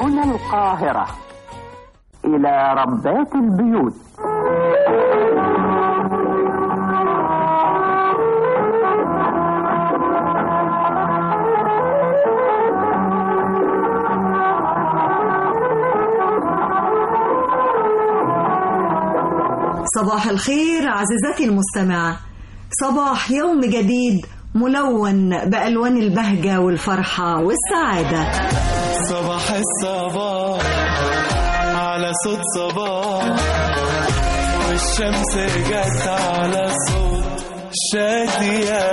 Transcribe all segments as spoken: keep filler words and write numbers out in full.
هنا القاهرة، إلى ربات البيوت. صباح الخير عزيزتي المستمعة، صباح يوم جديد ملون بألوان البهجة والفرحة والسعادة. صباح الصباح على صوت صباح، والشمس جت على صوت شادية،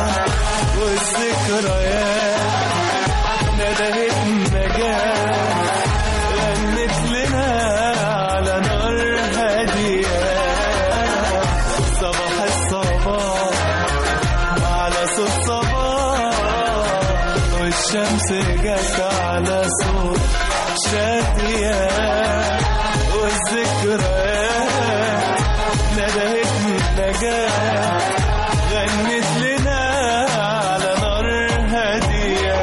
والذكريات ندهت النجاة، غنت لنا على نار هادية. صباح الصباح على صوت صباح، والشمس جت على صوت شادية، والذكريات ندهت النجاة، غنت لنا على نار هادية.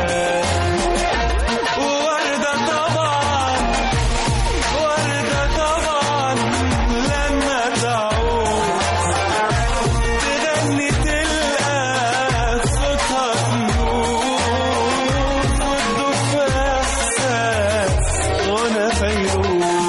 ووردة طبعا وردة طبعا لما تعود تغني تلقى صوتها تنور، وتدوب في إحساس غنى فيروز.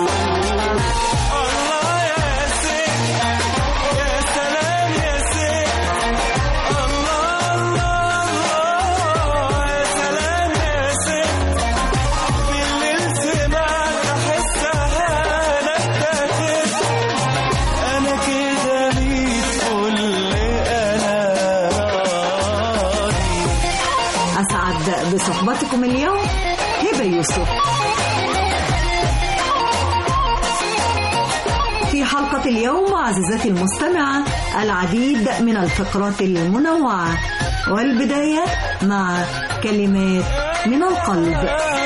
الله يا ست يا سلام يا ست، الله الله الله يا سلام يا ست. بالليل سمعت أحسها نبتت، أنا كده ميت كل أنا راضي. أسعد بصحبتكم اليوم هبة يوسف. في حلقة اليوم عزيزتي المستمعة العديد من الفقرات المنوعة، والبداية مع كلمات من القلب.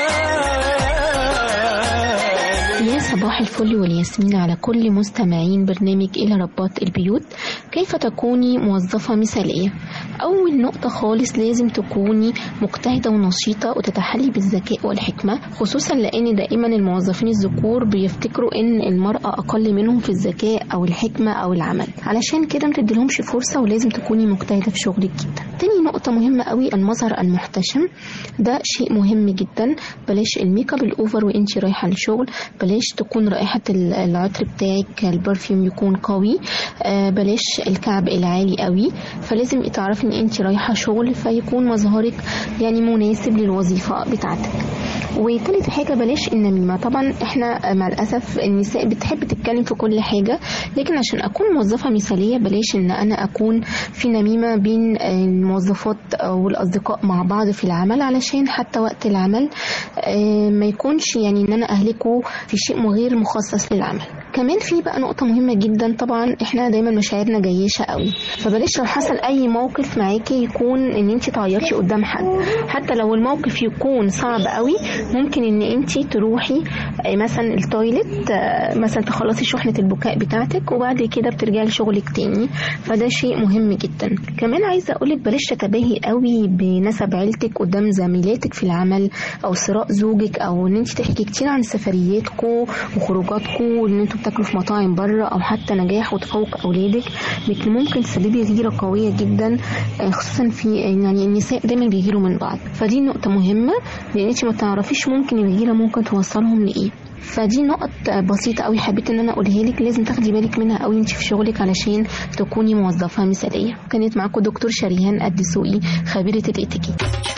يا صباح الفل والياسمين على كل مستمعين برنامج إلى ربات البيوت. كيف تكوني موظفة مثالية؟ أول نقطة خالص لازم تكوني مجتهدة ونشيطة وتتحلي بالذكاء والحكمة، خصوصا لأن دائما الموظفين الذكور بيفتكروا إن المرأة أقل منهم في الذكاء أو الحكمة أو العمل، علشان كده متديلهمش فرصة، ولازم تكوني مجتهدة في شغلك جدا. تاني نقطة مهمة قوي المظهر المحتشم، ده شيء مهم جدا. بلاش الميك اب الأوفر وإنتي رايحة للشغل، بلاش تكون رائحة العطر بتاعك البرفيوم يكون قوي، بلاش الكعب العالي قوي. فلازم تعرفي ان انت رايحة شغل فيكون مظهرك يعني مناسب للوظيفة بتاعتك. وثالث حاجة بلاش النميمة. طبعا احنا مع الأسف النساء بتحب تتكلم في كل حاجة، لكن عشان أكون موظفة مثالية بلاش ان أنا أكون في نميمة بين الموظفات والأصدقاء مع بعض في العمل، علشان حتى وقت العمل ما يكونش يعني ان أنا أهلكه في شيء غير مخصص للعمل. كمان في بقى نقطة مهمة جدا، طبعا احنا دايما مشاعرنا جيشة قوي، فبلاش لو حصل اي موقف معاكي يكون ان انت تعيطي قدام حد، حتى لو الموقف يكون صعب قوي ممكن ان انت تروحي مثلا التويلت، مثلا تخلصي شحنة البكاء بتاعتك وبعد كده بترجعي لشغلك تاني، فده شيء مهم جدا. كمان عايزة اقولك بلاش تتباهي قوي بنسب عيلتك قدام زميلاتك في العمل، او ثراء زوجك، او ان انت تحكي كتير عن سفرياتكم وخروجاتكم وان انتوا بتاكلوا في مطاعم بره، او حتى نجاح وتفوق اولادك، لكن ممكن تسببي غيرة قوية جدا، خصوصا في يعني النساء دايما بيغيروا من بعض. فدي نقطة مهمة، لان انت ما تعرفيش ممكن الغيرة ممكن توصلهم لايه. فدي نقط بسيطة قوي حبيت ان انا اقولها لك، لازم تاخدي بالك منها قوي انت في شغلك علشان تكوني موظفة مثالية. كانت معاكم دكتور شريهان الدسوقي، خبيرة الاتيكيت.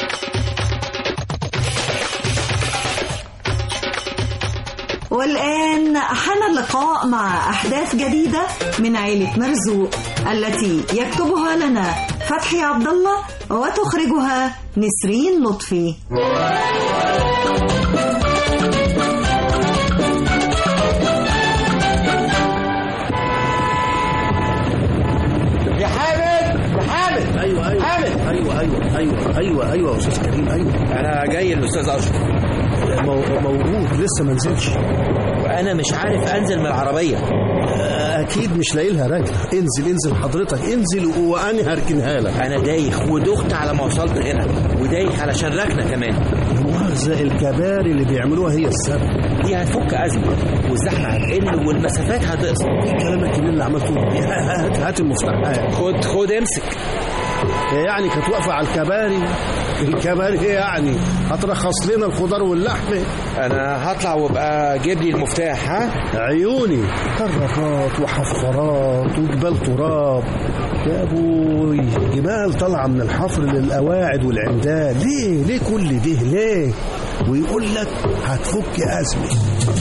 والآن حان اللقاء مع أحداث جديدة من عائلة مرزوق التي يكتبها لنا فتحي عبد الله وتخرجها نسرين لطفي. يا حامد يا حامد ايوه ايوه حامد ايوه ايوه ايوه ايوه ايوه يا استاذ كريم. ايوه انا جاي الاستاذ اشرف. موجود لسه ما نزلش، وانا مش عارف انزل من العربيه. اكيد مش لاقي لها رجل. انزل انزل حضرتك انزل وانا هركنها لك. انا دايخ ودخت على ما وصلت هنا، ودايخ علشان ركنه كمان. مؤاخذة الكباري اللي بيعملوها هي السبب. دي هتفك أزمة والزحمة هتقل والمسافات هتقصر. الكلام الكبير اللي عملته هات هات المفتاحات. خد خد امسك. يعني كانت واقفة على الكباري. الكباري ايه يعني؟ هترخص لنا الخضار واللحم؟ انا هطلع وابقى جيب لي المفتاح. ها عيوني كركات وحفارات وجبال تراب يا ابوي، جبال طالعه من الحفر للقواعد والعمدان. ليه ليه كل ده ليه؟ ويقول لك هتفك أزمة.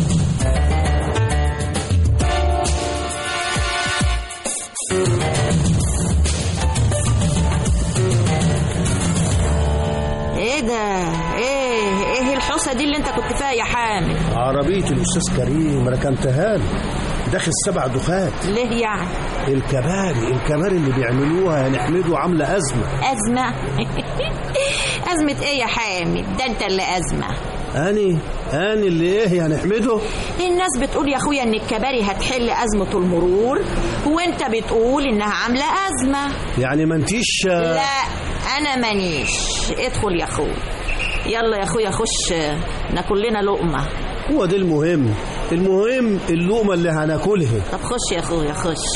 ايه ده؟ ايه ايه الحوسه دي اللي انت كنت فيها يا حامد؟ عربية الأستاذ كريم ركنتها له، داخل سبع دخات. ليه يعني؟ الكباري الكباري اللي بيعملوها نحمده عاملة أزمة. أزمة؟ أزمة ايه يا حامد؟ ده انت اللي أزمة. أني أني اللي ايه يا نحمده؟ الناس بتقول يا اخويا ان الكباري هتحل أزمة المرور، وانت بتقول انها عاملة أزمة. يعني ما انتيش؟ لا انا مانيش. ادخل يا اخويا، يلا يا اخويا خش ناكل لنا لقمة. هو ده المهم، المهم اللقمة اللي هناكلها. طب خش يا اخويا خش.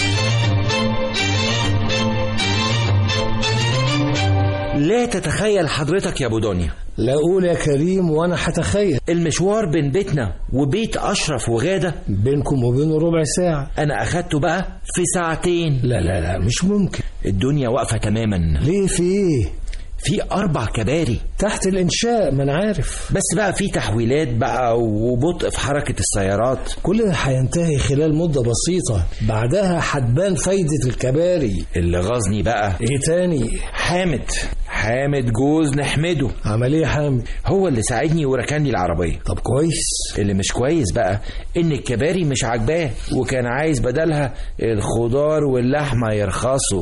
لا تتخيل حضرتك يا ابو دنيا. لا قول يا كريم وانا هتخيل. المشوار بين بيتنا وبيت اشرف وغاده بينكم وبينه ربع ساعه، انا اخدته بقى في ساعتين. لا لا لا مش ممكن. الدنيا واقفه تماما. ليه؟ في ايه؟ في اربع كباري تحت الانشاء، ما انا عارف، بس بقى في تحويلات بقى وبطء في حركه السيارات. كل ده هينتهي خلال مده بسيطه، بعدها هتبان فايده الكباري. اللي غاظني بقى ايه تاني؟ حامد حامد جوز نحمده. عمل ايه حامد؟ هو اللي ساعدني وركن لي العربيه. طب كويس. اللي مش كويس بقى ان الكباري مش عاجباه، وكان عايز بدلها الخضار واللحمه يرخصوا.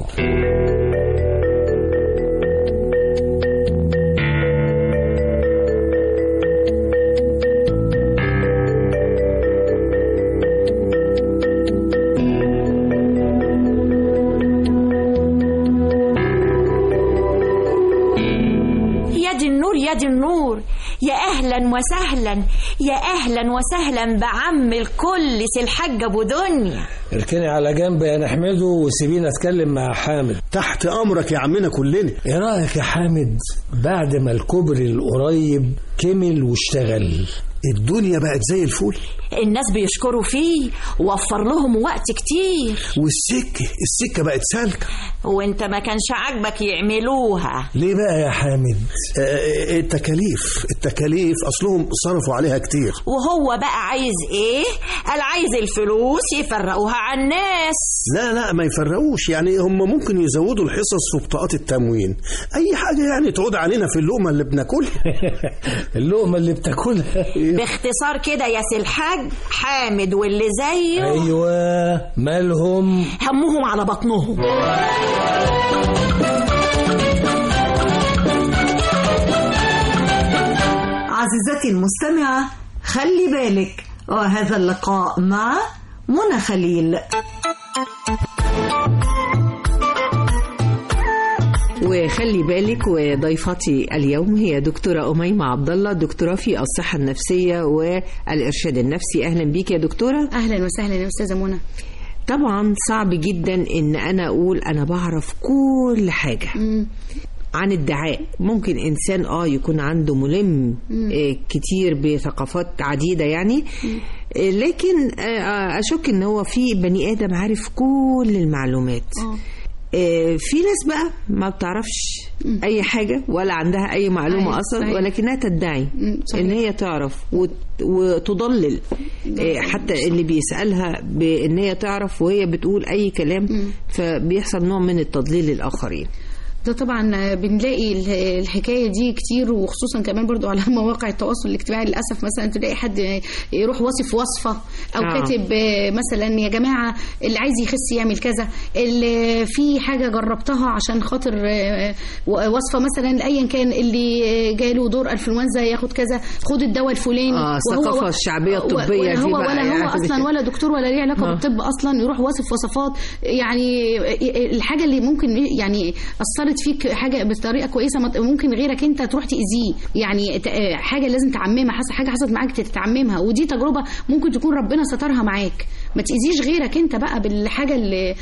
يا دي النور، يا أهلا وسهلا، يا أهلا وسهلا بعم الكل سي الحاج أبو دنيا. اركني على جنب يا نحمده وسيبيني أتكلم مع حامد. تحت أمرك يا عمنا كلنا. ايه رأيك يا حامد بعد ما الكوبري القريب كمل واشتغل الدنيا بقت زي الفل؟ الناس بيشكروا فيه، وفر لهم وقت كتير، والسكة السكة بقت سالكة. وانت ما كانش عاجبك يعملوها ليه بقى يا حامد؟ آه التكاليف التكاليف أصلهم صرفوا عليها كتير. وهو بقى عايز ايه؟ قال عايز الفلوس يفرقوها على الناس. لا لا ما يفرقوش، يعني هم ممكن يزودوا الحصص وبطاقات التموين، أي حاجة يعني تعود علينا في اللقمة اللي بناكلها. اللقمة اللي بتاكلها. باختصار كده يا سي الحاج، حامد واللي زيه ايوه مالهم؟ همهم على بطنهم. عزيزتي المستمعة، خلي بالك، وهذا اللقاء مع منى خليل. وخلي بالك، وضيفتي اليوم هي دكتورة أميمة عبد الله، دكتورة في الصحة النفسية والإرشاد النفسي. أهلا بيك يا دكتورة. أهلا وسهلا يا أستاذة منى. طبعا صعب جدا إن أنا أقول أنا بعرف كل حاجة م. عن الدعاء. ممكن إنسان آه يكون عنده ملم آه كتير بثقافات عديدة يعني، آه لكن آه أشك إن هو في بني آدم عارف كل المعلومات. أوه. في ناس بقى ما بتعرفش اي حاجة ولا عندها اي معلومة اصلا، ولكنها تدعي ان هي تعرف وتضلل حتى اللي بيسألها بان هي تعرف وهي بتقول اي كلام، فبيحصل نوع من التضليل للاخرين. ده طبعا بنلاقي الحكايه دي كتير، وخصوصا كمان برضو على مواقع التواصل الاجتماعي للاسف. مثلا تلاقي حد يروح واصف وصفه او آه. كاتب مثلا يا جماعه اللي عايز يخس يعمل كذا، اللي في حاجه جربتها عشان خاطر وصفه مثلا ايا كان، اللي جاله دور انفلونزا ياخد كذا، خد الدواء الفلاني. اه الثقافه الشعبيه الطبيه دي هو ولا يعني هو اصلا ولا دكتور ولا ليه علاقه آه. بالطب اصلا، يروح واصف وصفات يعني الحاجه اللي ممكن يعني اثرت عملت فيك حاجه بطريقه كويسه ممكن غيرك انت تروح تاذيه، يعني حاجه لازم تعممها، حصل حاجه حصلت معاك تتعممها، ودي تجربه ممكن تكون ربنا سترها معاك، ما تاذيش غيرك انت بقى بالحاجه اللي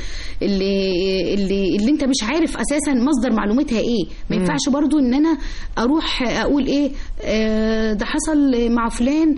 اللي اللي, اللي انت مش عارف اساسا مصدر معلوماتها ايه. ما ينفعش برضو ان انا اروح اقول ايه آه ده حصل مع فلان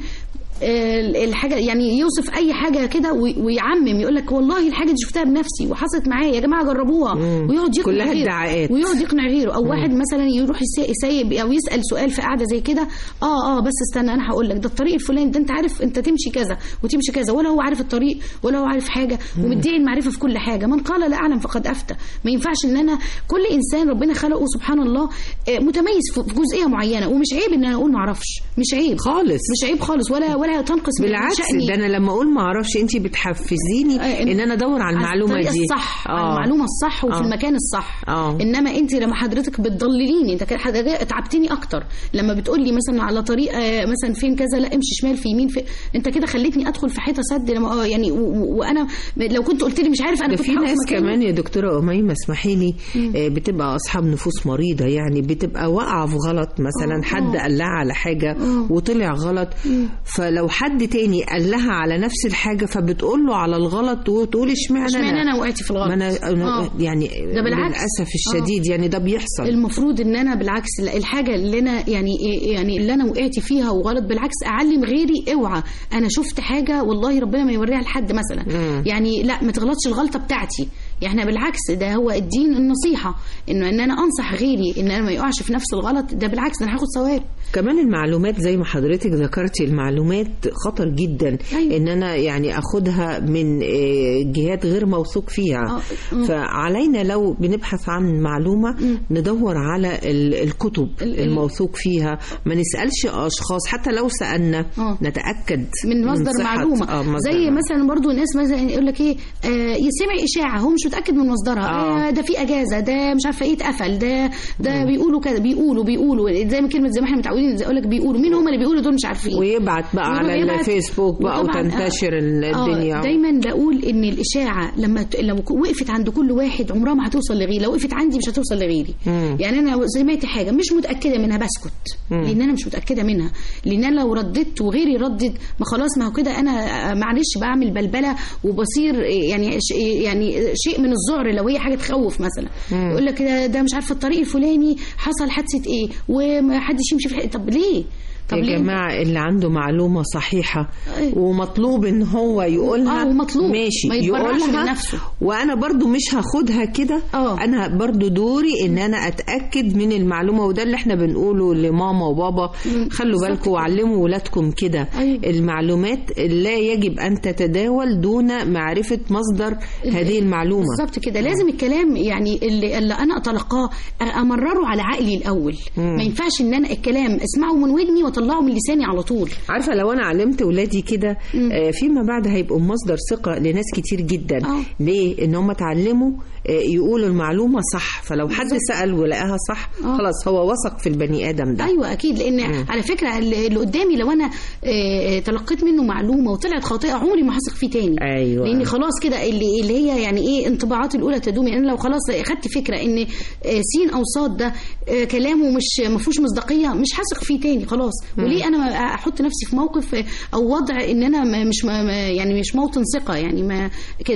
الحاجه، يعني يوصف اي حاجه كده ويعمم، يقول لك والله الحاجه دي شفتها بنفسي وحصلت معايا يا جماعه جربوها، ويقعد يقنع كلها ادعاءات، ويقعد يقنع غيره. او واحد مثلا يروح يسيب او يسال سؤال في قاعده زي كده، اه اه بس استنى انا هقول لك ده الطريق الفلاني ده انت عارف انت تمشي كذا وتمشي كذا، ولا هو عارف الطريق ولا هو عارف حاجه، ومدعي المعرفه في كل حاجه. من قال لا اعلم فقد افتى. ما ينفعش ان انا كل انسان ربنا خلقه سبحان الله متميز في جزئيه معينه، ومش عيب ان انا اقول ما اعرفش، مش عيب خالص، مش عيب خالص، ولا ولا تنقص بالعكس. ده انا لما اقول ما اعرفش انت بتحفزيني آه ان انا ادور على المعلومه دي الصح، آه. على المعلومه الصح وفي آه. المكان الصح. آه. انما انت لما حضرتك بتضلليني، انت كده حضرتك تعبتني اكتر لما بتقولي مثلا على طريق مثلا فين كذا، لا امشي شمال في يمين، في انت كده خليتني ادخل في حيطه سد لما يعني وانا لو كنت قلت لي مش عارف انا كنت في ناس كمان يا دكتوره أميمة اسمحي لي آه بتبقى اصحاب نفوس مريضه، يعني بتبقى واقعه في غلط مثلا، آه. حد قال لها على حاجه آه. وطلع غلط، آه. فلو حد تاني قال لها على نفس الحاجه فبتقول له على الغلط وتقول اشمعنى اشمعنى انا وقعتي في الغلط. أنا أنا يعني ده بالعكس للاسف الشديد آه. يعني ده بيحصل. المفروض ان انا بالعكس الحاجه اللي انا يعني يعني اللي انا وقعتي فيها وغلط بالعكس اعلم غيري، اوعى انا شفت حاجه والله ربنا ما يوريها لحد مثلا، م. يعني لا ما تغلطش الغلطه بتاعتي، يعني احنا بالعكس ده هو الدين النصيحه، انه ان انا انصح غيري ان انا ما يقعش في نفس الغلط، ده بالعكس انا هاخد ثواب. كمان المعلومات زي ما حضرتك ذكرتي المعلومات خطر جدا. أيوة. ان انا يعني اخدها من جهات غير موثوق فيها، أه. فعلينا لو بنبحث عن معلومه م. ندور على الكتب الموثوق فيها، ما نسالش اشخاص، حتى لو سالنا أه. نتاكد من مصدر من معلومه. أه مصدر زي معلومة. مثلا برضو الناس مثلا يقول لك ايه آه يسمع اشاعه هو مش متاكد من مصدرها، آه. آه ده في اجازه، ده مش عارفه ايه اتقفل، ده ده م. بيقولوا كذا، بيقولوا بيقولوا زي ما كلمه زي ما احنا متعودين يقول لك بيقولوا، مين هم اللي بيقولوا دول مش عارفين، ويبعت بقى على الفيسبوك بقى وتنتشر الدنيا. آه دايما بقول ان الاشاعه لما لو وقفت عند كل واحد عمرها ما هتوصل لغيري، لو وقفت عندي مش هتوصل لغيري. مم. يعني انا سمعت حاجه مش متاكده منها بسكت، مم. لان انا مش متاكده منها، لان انا لو رددت وغيري ردد ما خلاص ما هو كده انا معلش بعمل بلبله وبصير يعني يعني شيء من الذعر لو هي حاجه تخوف مثلا. مم. يقول لك ده, ده مش عارفه الطريق الفلاني حصل حادثه ايه ومحدش يمشي في، طب ليه؟ طب يا جماعة اللي عنده معلومة صحيحة ومطلوب ان هو يقولها اه ومطلوب ماشي يقولها، وانا برضو مش هاخدها كده، انا برضو دوري ان انا اتأكد من المعلومة، وده اللي احنا بنقوله لماما وبابا، خلوا بالكم وعلموا ولادكم كده. أيوة. المعلومات لا يجب ان تتداول دون معرفة مصدر هذه المعلومة. بالظبط كده، لازم الكلام يعني اللي, اللي انا اتلقاه امرره على عقلي الاول. مم. ما ينفعش ان انا الكلام اسمعه من ودني طلعوا من لساني على طول. عارفه لو انا علمت ولادي كده آه فيما بعد هيبقوا مصدر ثقه لناس كتير جدا. أوه. ليه؟ ان هم اتعلموا آه يقولوا المعلومه صح، فلو حد بالزبط. سال ولقاها صح أوه. خلاص هو وثق في البني ادم ده. ايوه اكيد، لان م. على فكره اللي قدامي لو انا آه تلقيت منه معلومه وطلعت خاطئه عمري ما هثق فيه تاني. ايوه، لان خلاص كده اللي اللي هي يعني ايه انطباعات الاولى تدوم. يعني انا لو خلاص خدت فكره ان آه سين او صاد ده آه كلامه مش ما فيهوش مصداقيه، مش هثق فيه تاني خلاص. م. وليه انا احط نفسي في موقف او وضع ان انا مش يعني مش موطن ثقه، يعني ما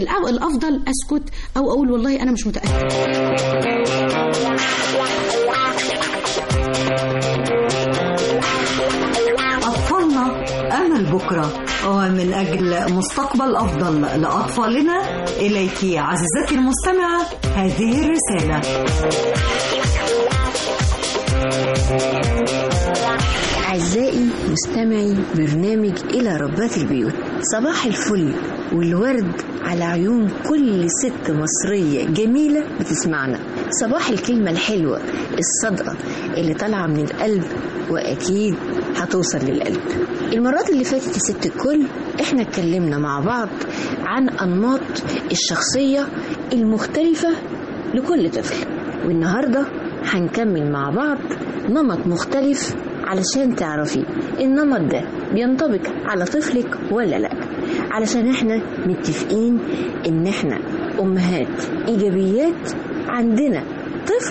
الافضل اسكت او اقول والله انا مش متاكد. اطفالنا امل بكره، ومن اجل مستقبل افضل لاطفالنا اليك عزيزتي المستمعه هذه الرساله. أعزائي مستمعي برنامج إلى ربات البيوت، صباح الفل والورد على عيون كل ست مصرية جميلة بتسمعنا، صباح الكلمة الحلوة الصادقة اللي طالعة من القلب وأكيد هتوصل للقلب. المرات اللي فاتت يا ست الكل احنا اتكلمنا مع بعض عن أنماط الشخصية المختلفة لكل طفل، والنهاردة هنكمل مع بعض نمط مختلف علشان تعرفي النمط ده بينطبق على طفلك ولا لا، علشان احنا متفقين ان احنا امهات ايجابيات، عندنا طفل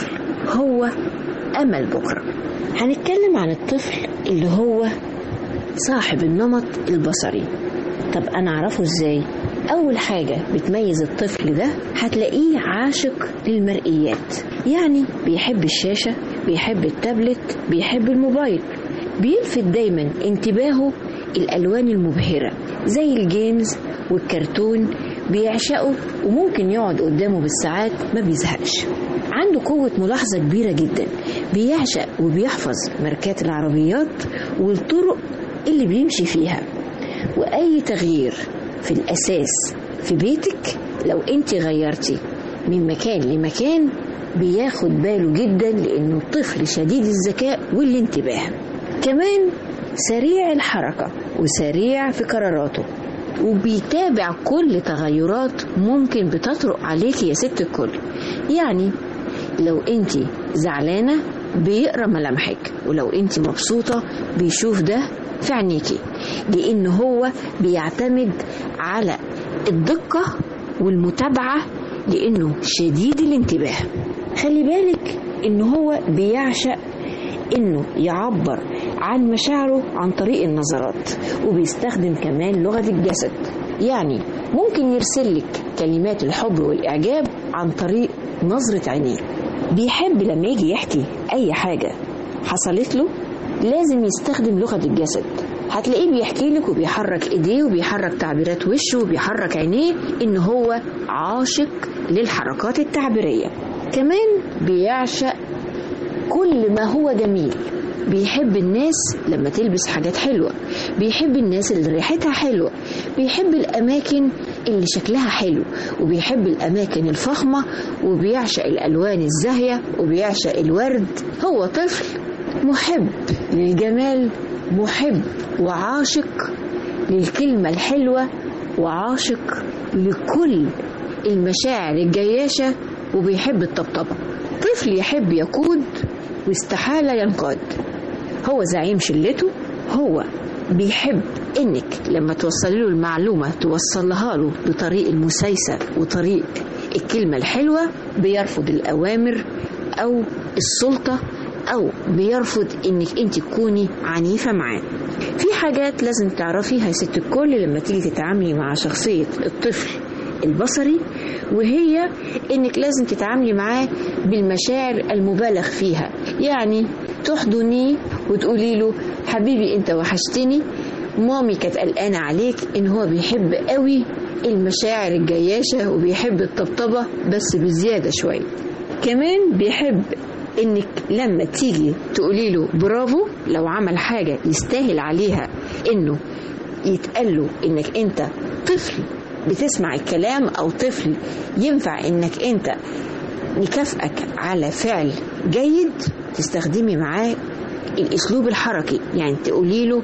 هو أمل بكرة. هنتكلم عن الطفل اللي هو صاحب النمط البصري. طب أنا أعرفه إزاي؟ أول حاجة بتميز الطفل ده هتلاقيه عاشق للمرئيات، يعني بيحب الشاشة، بيحب التابلت، بيحب الموبايل. بيلفت دايما انتباهه الألوان المبهرة زي الجيمز والكرتون، بيعشقه وممكن يقعد قدامه بالساعات ما بيزهقش. عنده قوة ملاحظة كبيرة جدا، بيعشق وبيحفظ ماركات العربيات والطرق اللي بيمشي فيها. وأي تغيير في الأساس في بيتك لو انت غيرتي من مكان لمكان بياخد باله جدا، لأنه طفل شديد الذكاء والانتباه. كمان سريع الحركة وسريع في قراراته، وبيتابع كل تغيرات ممكن بتطرق عليك يا ست الكل. يعني لو انت زعلانة بيقرأ ملامحك، ولو انت مبسوطة بيشوف ده في عينيكي، لأنه هو بيعتمد على الدقة والمتابعة، لأنه شديد الانتباه. خلي بالك إنه هو بيعشق إنه يعبر عن مشاعره عن طريق النظرات، وبيستخدم كمان لغة الجسد. يعني ممكن يرسلك كلمات الحب والإعجاب عن طريق نظرة عينيه. بيحب لما يجي يحكي أي حاجة حصلت له لازم يستخدم لغة الجسد. هتلاقيه بيحكي لك وبيحرك ايديه وبيحرك تعبيرات وشه وبيحرك عينيه، إن هو عاشق للحركات التعبيرية. كمان بيعشق كل ما هو جميل، بيحب الناس لما تلبس حاجات حلوة، بيحب الناس اللي ريحتها حلوة، بيحب الأماكن اللي شكلها حلو، وبيحب الأماكن الفخمة، وبيعشق الألوان الزاهية، وبيعشق الورد. هو طفل محب للجمال، محب وعاشق للكلمة الحلوة، وعاشق لكل المشاعر الجياشة، وبيحب الطبطبة. طفل يحب يقود واستحالة ينقاد. هو زعيم شلته. هو بيحب انك لما توصلي له المعلومة توصلها له بطريق المسايسة وطريق الكلمة الحلوة. بيرفض الأوامر أو السلطة، أو بيرفض انك انت تكوني عنيفة معاه. في حاجات لازم تعرفيها يا ست الكل لما تيجي تتعاملي مع شخصية الطفل البصري، وهي انك لازم تتعاملي معاه بالمشاعر المبالغ فيها. يعني تحضنيه وتقولي له حبيبي انت وحشتني، مامي كانت قلقانة عليك. ان هو بيحب قوي المشاعر الجياشة، وبيحب الطبطبة بس بزيادة شوية. كمان بيحب انك لما تيجي تقولي له برافو لو عمل حاجة يستاهل عليها انه يتقال له انك انت طفل بتسمع الكلام، او طفل ينفع انك انت نكافئك على فعل جيد. تستخدمي معاه الاسلوب الحركي، يعني تقولي له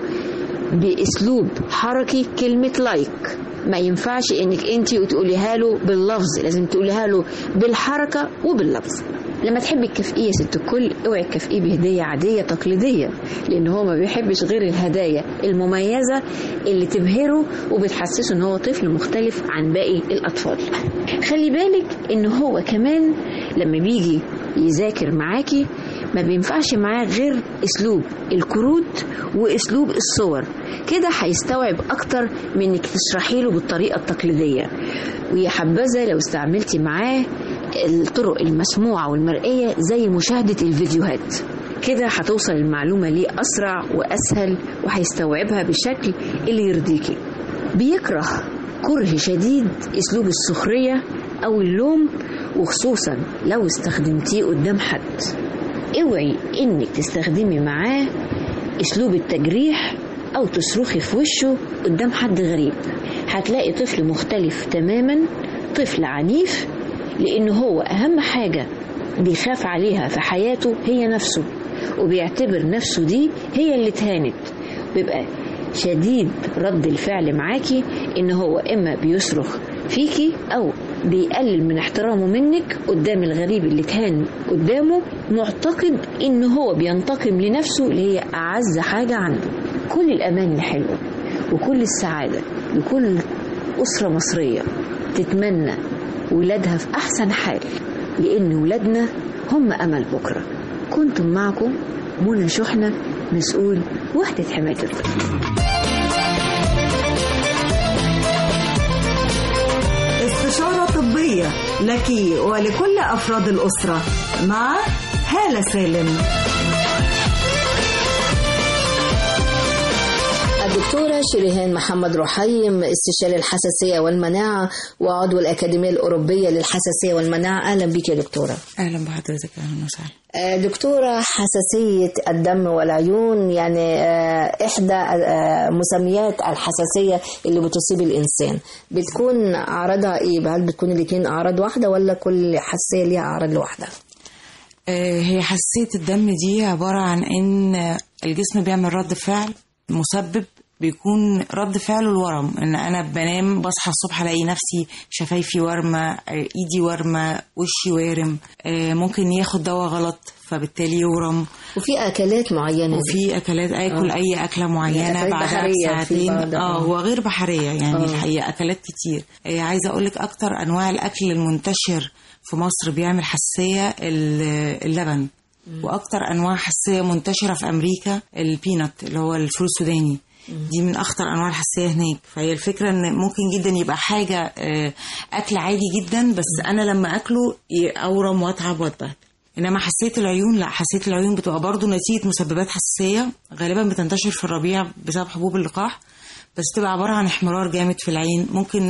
باسلوب حركي كلمة لايك. ما ينفعش انك انت وتقوليها له باللفظ، لازم تقوليها له بالحركة وباللفظ. لما تحبي تكافئيه يا ست الكل اوعي تكافئيه بهدية عادية تقليدية، لان هو ما بيحبش غير الهدايا المميزة اللي تبهره وبتحسسه ان هو طفل مختلف عن باقي الاطفال. خلي بالك ان هو كمان لما بيجي يذاكر معاكي ما بينفعش معاه غير اسلوب الكروت واسلوب الصور. كده هيستوعب اكتر من انك تشرحي له بالطريقة التقليدية. ويا حبذا لو استعملتي معاه الطرق المسموعة والمرئية زي مشاهدة الفيديوهات، كده هتوصل المعلومة ليه أسرع وأسهل، وهيستوعبها بالشكل اللي يرضيكي. بيكره كره شديد أسلوب السخرية أو اللوم، وخصوصا لو استخدمتيه قدام حد. اوعي انك تستخدمي معاه أسلوب التجريح أو تصرخي في وشه قدام حد غريب. هتلاقي طفل مختلف تماما، طفل عنيف، لأنه هو أهم حاجة بيخاف عليها في حياته هي نفسه، وبيعتبر نفسه دي هي اللي اتهانت. بيبقى شديد رد الفعل معاكي، إن هو إما بيصرخ فيكي أو بيقلل من احترامه منك قدام الغريب اللي اتهان قدامه، معتقد إن هو بينتقم لنفسه اللي هي أعز حاجة عنده. كل الأمان الحلوة وكل السعادة لكل أسرة مصرية تتمنى ولادها في أحسن حال لأن ولادنا هم أمل بكرة. كنتم معكم منى شحنة، مسؤول وحدة حماية الطفل. استشارة طبية لك ولكل أفراد الأسرة مع هالة سالم. الدكتورة شريهان محمد رحيم، استشاري الحساسية والمناعة وعضو الأكاديمية الأوروبية للحساسية والمناعة. أهلا بك يا دكتورة. أهلا بحضرتك. أهلا وسهلا. دكتورة، حساسية الدم والعيون يعني إحدى مسميات الحساسية اللي بتصيب الإنسان، بتكون أعراضها إيه؟ هل بتكون الاثنين أعراض واحدة ولا كل حساسية ليها أعراض لوحدها؟ هي حساسية الدم دي عبارة عن إن الجسم بيعمل رد فعل مسبب، بيكون رد فعله الورم، ان انا بنام بصحى الصبح الاقي نفسي شفايفي ورمه، ايدي ورمه، وشي وارم، ممكن ياخد دواء غلط فبالتالي يورم. وفي اكلات معينه، وفي اكلات اكل أوه. اي اكله معينه بعدها بساعتين اه وغير بحريه يعني أوه. الحقيقه اكلات كتير. آه عايزه اقول لك اكتر انواع الاكل المنتشر في مصر بيعمل حساسيه اللبن، واكتر انواع حساسيه منتشره في امريكا البينات اللي هو الفول السوداني، دي من اخطر انواع الحساسيه هناك. فهي الفكره ان ممكن جدا يبقى حاجه اكل عادي جدا بس انا لما اكله اورم واتعب واتبهدل. انما حساسيه العيون لا، حساسيه العيون بتبقى برضو نتيجه مسببات حساسيه غالبا بتنتشر في الربيع بسبب حبوب اللقاح، بس تبقى عباره عن احمرار جامد في العين، ممكن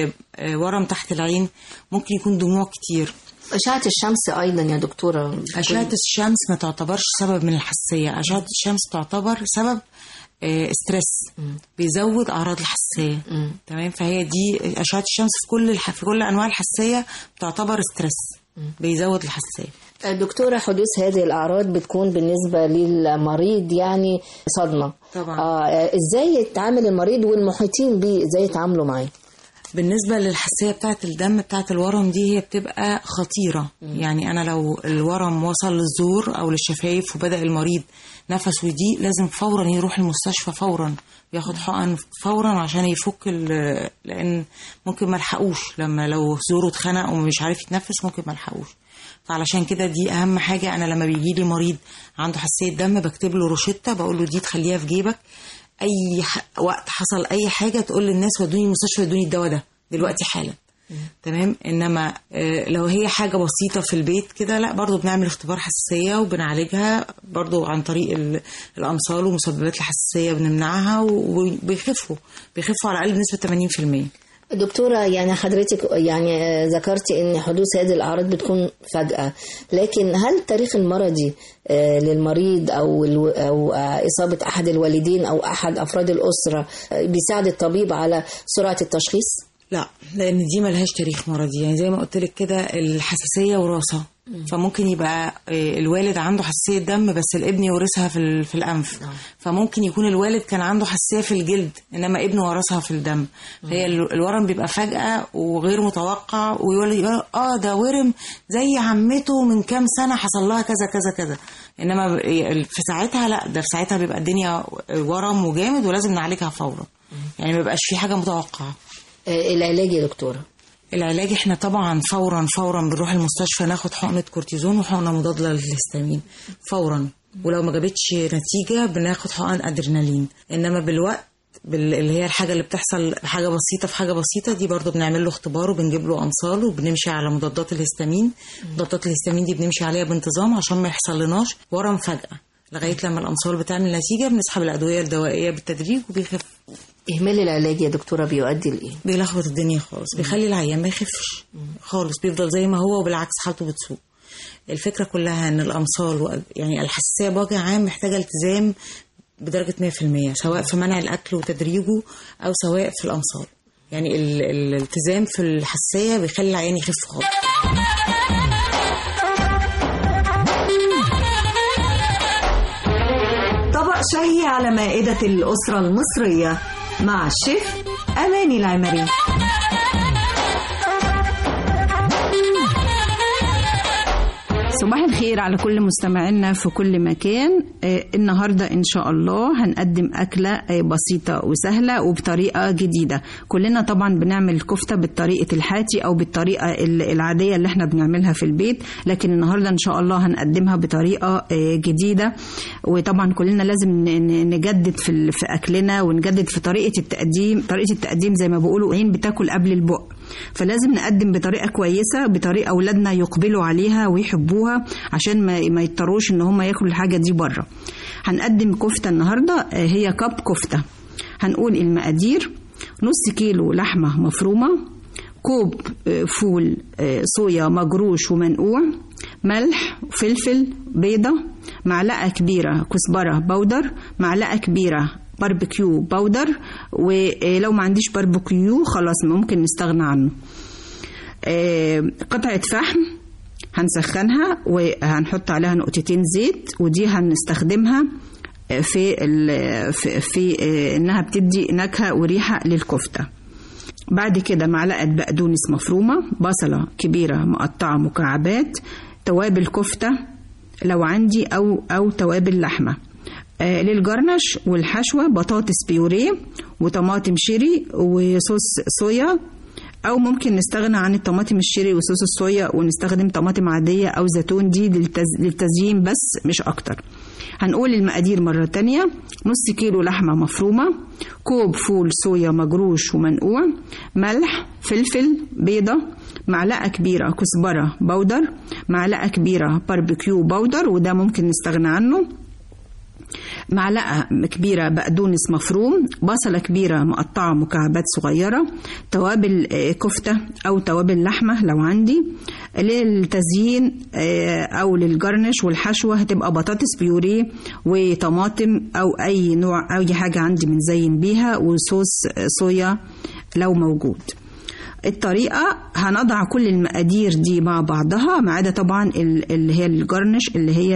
ورم تحت العين، ممكن يكون دموع كتير. أشعة الشمس أيضا يا دكتورة؟ أشعة الشمس ما تعتبرش سبب من الحساسية، أشعة الشمس تعتبر سبب آه ستريس، بيزود أعراض الحساسية. تمام. فهي دي أشعة الشمس في كل الح... في كل أنواع الحساسية تعتبر ستريس، بيزود الحساسية. دكتورة، حدوث هذه الأعراض بتكون بالنسبة للمريض يعني صدمة طبعا. آه إزاي يتعامل المريض والمحيطين بيه، إزاي يتعاملوا معاه؟ بالنسبة للحساسية بتاعة الدم بتاعة الورم دي هي بتبقى خطيرة. مم. يعني أنا لو الورم وصل للزور أو للشفايف وبدأ المريض نفسه يضيق لازم فورا يروح المستشفى فورا، ياخد حقن فورا عشان يفك، لأن ممكن ملحقوش لما لو زوره اتخنق ومش عارف يتنفس ممكن ملحقوش. فعلشان كده دي أهم حاجة. أنا لما بيجي لي مريض عنده حساسية دم بكتب له روشتة، بقول له دي تخليها في جيبك، اي وقت حصل اي حاجه تقول للناس ودوني المستشفى ودوني الدواء ده دلوقتي حالا. تمام. انما لو هي حاجه بسيطه في البيت كده لا، برضو بنعمل اختبار حساسيه وبنعالجها برضو عن طريق الامصال ومسببات الحساسيه بنمنعها، وبيخفوا بيخفوا على الاقل بنسبه ثمانين بالمية. دكتورة، يعني حضرتك يعني ذكرتي ان حدوث هذه الاعراض بتكون فجأة، لكن هل التاريخ المرضي للمريض او او اصابة احد الوالدين او احد افراد الاسرة بيساعد الطبيب على سرعة التشخيص؟ لا، لان دي ملهاش تاريخ مرضي. يعني زي ما قلت لك كده الحساسية وراثة، فممكن يبقى الوالد عنده حساسية دم بس الابن يورثها في في الأنف، فممكن يكون الوالد كان عنده حساسية في الجلد إنما ابنه ورثها في الدم. فهي الورم بيبقى فجأة وغير متوقع، ويقول لي اه ده ورم زي عمته من كام سنة حصل لها كذا كذا كذا، إنما في ساعتها لا، ده في ساعتها بيبقى الدنيا ورم وجامد ولازم نعالجها فورا. يعني ما بيبقاش في حاجة متوقعة. العلاج يا دكتورة؟ العلاج احنا طبعا فورا فورا بنروح المستشفى ناخد حقنة كورتيزون وحقنة مضادة للهستامين فورا، ولو ما جابتش نتيجة بناخد حقن ادرينالين. انما بالوقت بال... اللي هي الحاجة اللي بتحصل حاجة بسيطة في حاجة بسيطة دي برضو بنعمل له اختبار وبنجيب له امصال وبنمشي على مضادات الهستامين. مضادات الهستامين دي بنمشي عليها بانتظام عشان ما يحصل لناش ورم فجأة، لغاية لما الامصال بتعمل نتيجة بنسحب الادوية الدوائية بالتدريج وبيخف. إهمال العلاج يا دكتورة بيؤدي لإيه؟ بيلخبط الدنيا خالص، بيخلي العيان ما يخفش خالص، بيفضل زي ما هو وبالعكس حالته بتسوء. الفكرة كلها إن الأمصال يعني الحساسية بوجه عام محتاجة التزام بدرجة مية في المية، سواء في منع الأكل وتدريجه أو سواء في الأمصال. يعني الالتزام في الحساسية بيخلي العيان يخف خالص. طبق شهي على مائدة الأسرة المصرية مع الشيف أماني العمري. صباح الخير على كل مستمعينا في كل مكان. آه النهاردة إن شاء الله هنقدم أكلة آه بسيطة وسهلة وبطريقة جديدة. كلنا طبعا بنعمل الكفتة بالطريقة الحاتي أو بالطريقة العادية اللي احنا بنعملها في البيت، لكن النهاردة إن شاء الله هنقدمها بطريقة آه جديدة. وطبعا كلنا لازم نجدد في, في أكلنا ونجدد في طريقة التقديم. طريقة التقديم زي ما بيقولوا عين بتاكل قبل البق، فلازم نقدم بطريقة كويسة، بطريقة أولادنا يقبلوا عليها ويحبوها عشان ما ما يضطروش ان هم ياكلوا الحاجة دي بره. هنقدم كفتة النهاردة، هي كاب كفتة. هنقول المقادير: نص كيلو لحمة مفرومة، كوب فول صويا مجروش ومنقوع، ملح، فلفل، بيضة، معلقة كبيرة كزبرة بودر، معلقة كبيرة باربيكيو باودر، ولو ما عنديش باربيكيو خلاص ممكن نستغنى عنه. قطعة فحم هنسخنها وهنحط عليها نقطتين زيت، ودي هنستخدمها في في, في انها بتدي نكهة وريحة للكفتة. بعد كده معلقة بقدونس مفرومة، بصلة كبيرة مقطعة مكعبات، توابل كفتة لو عندي او او توابل لحمة. آه للجرنش والحشوة بطاطس بيوريه وطماطم شيري وصوص صويا، او ممكن نستغنى عن الطماطم الشيري وصوص الصويا ونستخدم طماطم عادية او زيتون، دي للتزيين بس مش اكتر. هنقول المقادير مرة تانية: نص كيلو لحمة مفرومة، كوب فول صويا مجروش ومنقوع، ملح، فلفل، بيضة، معلقة كبيرة كزبرة بودر، معلقة كبيرة باربيكيو باودر وده ممكن نستغنى عنه، معلقة كبيرة بقدونس مفروم، بصلة كبيرة مقطعة مكعبات صغيرة، توابل كفتة أو توابل لحمة لو عندي. للتزيين أو للجرنش والحشوة هتبقى بطاطس بيوريه وطماطم أو أي نوع أي حاجة عندي بنزين بيها، وصوص صويا لو موجود. الطريقة هنضع كل المقادير دي مع بعضها ما عدا طبعا اللي هي الجرنش اللي هي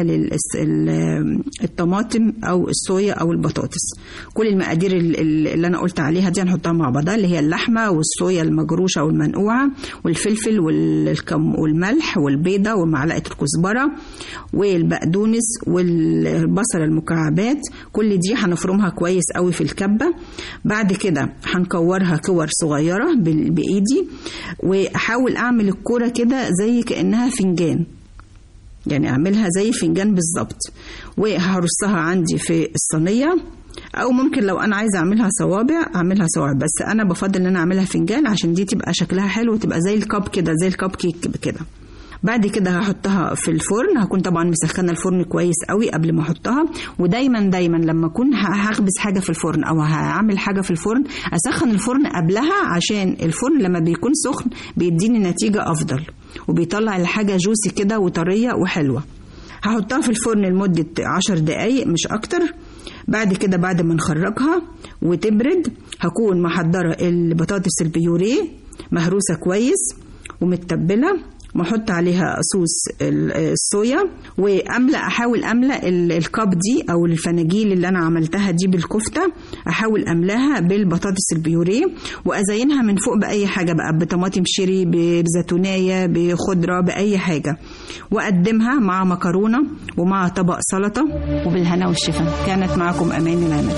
الطماطم او الصويا او البطاطس. كل المقادير اللي انا قلت عليها دي هنحطها مع بعضها، اللي هي اللحمة والصويا المجروشة والمنقوعة والفلفل والملح والبيضة ومعلقة الكزبرة والبقدونس والبصل المكعبات. كل دي هنفرمها كويس قوي في الكبة. بعد كده هنكورها كور صغيرة بإيدي واحاول اعمل الكوره كده زي كانها فنجان، يعني اعملها زي فنجان بالظبط، وهرصها عندي في الصينيه، او ممكن لو انا عايزه اعملها صوابع اعملها صوابع، بس انا بفضل ان انا اعملها فنجان عشان دي تبقى شكلها حلو وتبقى زي الكب كده، زي الكب كيك كده. بعد كده هحطها في الفرن، هكون طبعا مسخنه الفرن كويس قوي قبل ما احطها. ودايما دايما لما اكون هخبز حاجه في الفرن او هعمل حاجه في الفرن اسخن الفرن قبلها، عشان الفرن لما بيكون سخن بيديني نتيجه افضل وبيطلع الحاجه جوسي كده وطريه وحلوه. هحطها في الفرن لمده عشر دقايق مش اكتر. بعد كده بعد ما نخرجها وتبرد هكون محضره البطاطس البيوريه مهروسه كويس ومتبله، محط عليها صوص الصويا، واملأ احاول املأ الكاب دي او الفناجيل اللي انا عملتها دي بالكفته، احاول املاها بالبطاطس البيوريه وازينها من فوق باي حاجه بقى، بطماطم شيري، بزيتونيه، بخضره، باي حاجه، واقدمها مع مكرونه ومع طبق سلطه. وبالهنا والشفا. كانت معكم امان العماد.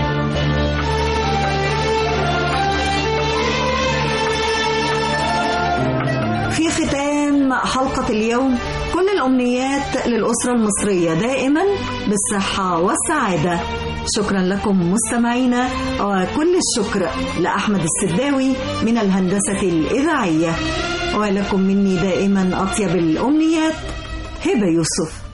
في ختام حلقة اليوم كل الأمنيات للأسرة المصرية دائما بالصحة والسعادة. شكرا لكم مستمعينا، وكل الشكر لأحمد السداوي من الهندسة الإذاعية، ولكم مني دائما أطيب الأمنيات. هبة يوسف.